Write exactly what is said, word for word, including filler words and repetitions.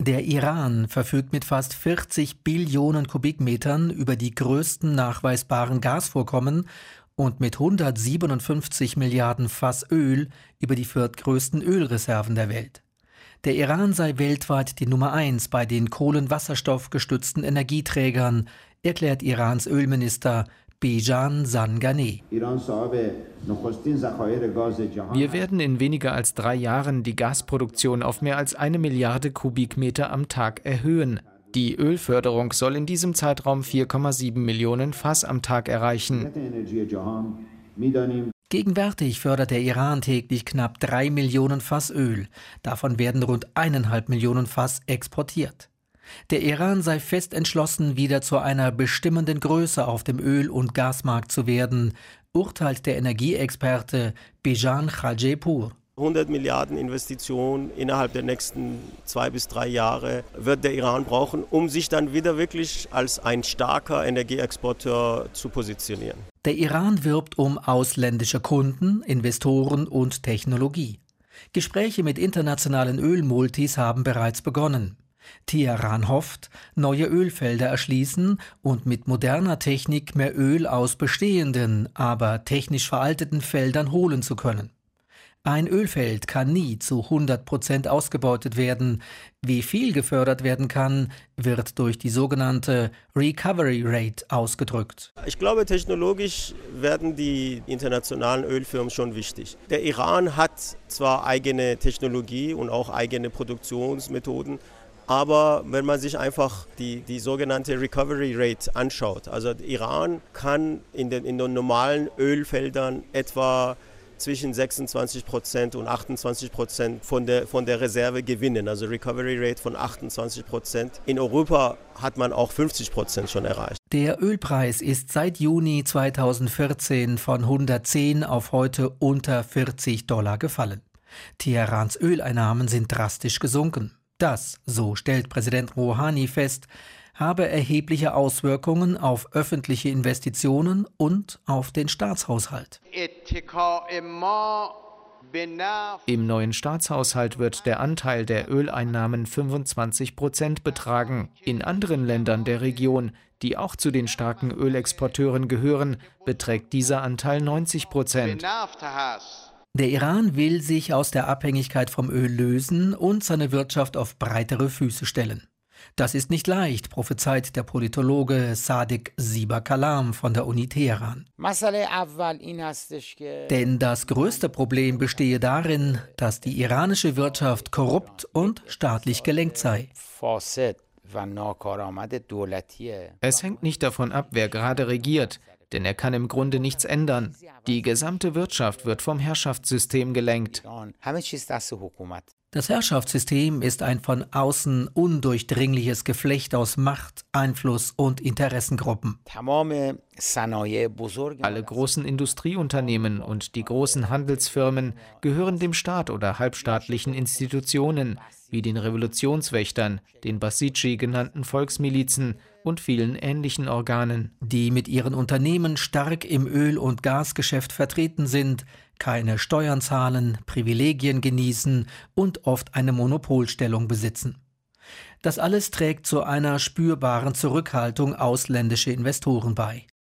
Der Iran verfügt mit fast vierzig Billionen Kubikmetern über die größten nachweisbaren Gasvorkommen und mit hundertsiebenundfünfzig Milliarden Fass Öl über die viertgrößten Ölreserven der Welt. Der Iran sei weltweit die Nummer eins bei den kohlenwasserstoffgestützten Energieträgern, erklärt Irans Ölminister Bejan Zanganeh. Wir werden in weniger als drei Jahren die Gasproduktion auf mehr als eine Milliarde Kubikmeter am Tag erhöhen. Die Ölförderung soll in diesem Zeitraum vier Komma sieben Millionen Fass am Tag erreichen. Gegenwärtig fördert der Iran täglich knapp drei Millionen Fass Öl. Davon werden rund eineinhalb Millionen Fass exportiert. Der Iran sei fest entschlossen, wieder zu einer bestimmenden Größe auf dem Öl- und Gasmarkt zu werden, urteilt der Energieexperte Bejan Khajehpour. hundert Milliarden Investitionen innerhalb der nächsten zwei bis drei Jahre wird der Iran brauchen, um sich dann wieder wirklich als ein starker Energieexporteur zu positionieren. Der Iran wirbt um ausländische Kunden, Investoren und Technologie. Gespräche mit internationalen Ölmultis haben bereits begonnen. Teheran hofft, neue Ölfelder erschließen und mit moderner Technik mehr Öl aus bestehenden, aber technisch veralteten Feldern holen zu können. Ein Ölfeld kann nie zu hundert Prozent ausgebeutet werden. Wie viel gefördert werden kann, wird durch die sogenannte Recovery Rate ausgedrückt. Ich glaube, technologisch werden die internationalen Ölfirmen schon wichtig. Der Iran hat zwar eigene Technologie und auch eigene Produktionsmethoden, aber wenn man sich einfach die, die sogenannte Recovery Rate anschaut, also Iran kann in den, in den normalen Ölfeldern etwa zwischen sechsundzwanzig Prozent und achtundzwanzig Prozent von der, von der Reserve gewinnen, also Recovery Rate von achtundzwanzig Prozent. In Europa hat man auch fünfzig Prozent schon erreicht. Der Ölpreis ist seit Juni zweitausendvierzehn von hundertzehn auf heute unter vierzig Dollar gefallen. Teherans Öleinnahmen sind drastisch gesunken. Das, so stellt Präsident Rouhani fest, habe erhebliche Auswirkungen auf öffentliche Investitionen und auf den Staatshaushalt. Im neuen Staatshaushalt wird der Anteil der Öleinnahmen fünfundzwanzig Prozent betragen. In anderen Ländern der Region, die auch zu den starken Ölexporteuren gehören, beträgt dieser Anteil neunzig Prozent. Der Iran will sich aus der Abhängigkeit vom Öl lösen und seine Wirtschaft auf breitere Füße stellen. Das ist nicht leicht, prophezeit der Politologe Sadiq Siba-Kalam von der Uni Teheran. Denn das größte Problem bestehe darin, dass die iranische Wirtschaft korrupt und staatlich gelenkt sei. Es hängt nicht davon ab, wer gerade regiert, denn er kann im Grunde nichts ändern. Die gesamte Wirtschaft wird vom Herrschaftssystem gelenkt. Das Herrschaftssystem ist ein von außen undurchdringliches Geflecht aus Macht, Einfluss und Interessengruppen. Alle großen Industrieunternehmen und die großen Handelsfirmen gehören dem Staat oder halbstaatlichen Institutionen, wie den Revolutionswächtern, den Basiji genannten Volksmilizen und vielen ähnlichen Organen. Die mit ihren Unternehmen stark im Öl- und Gasgeschäft vertreten sind, keine Steuern zahlen, Privilegien genießen und oft eine Monopolstellung besitzen. Das alles trägt zu einer spürbaren Zurückhaltung ausländischer Investoren bei.